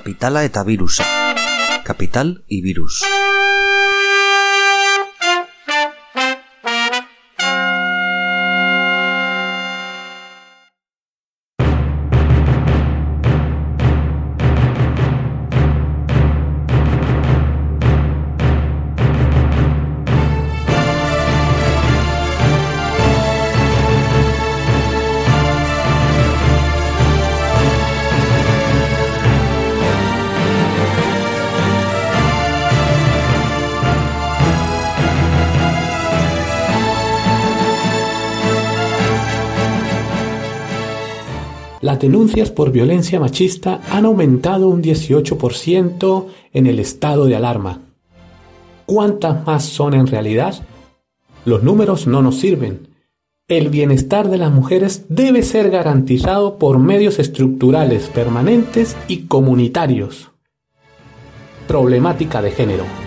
Kapitala eta virusa. Kapital y virus. Las denuncias por violencia machista han aumentado un 18% en el estado de alarma. ¿Cuántas más son en realidad? Los números no nos sirven. El bienestar de las mujeres debe ser garantizado por medios estructurales permanentes y comunitarios. Problemática de género.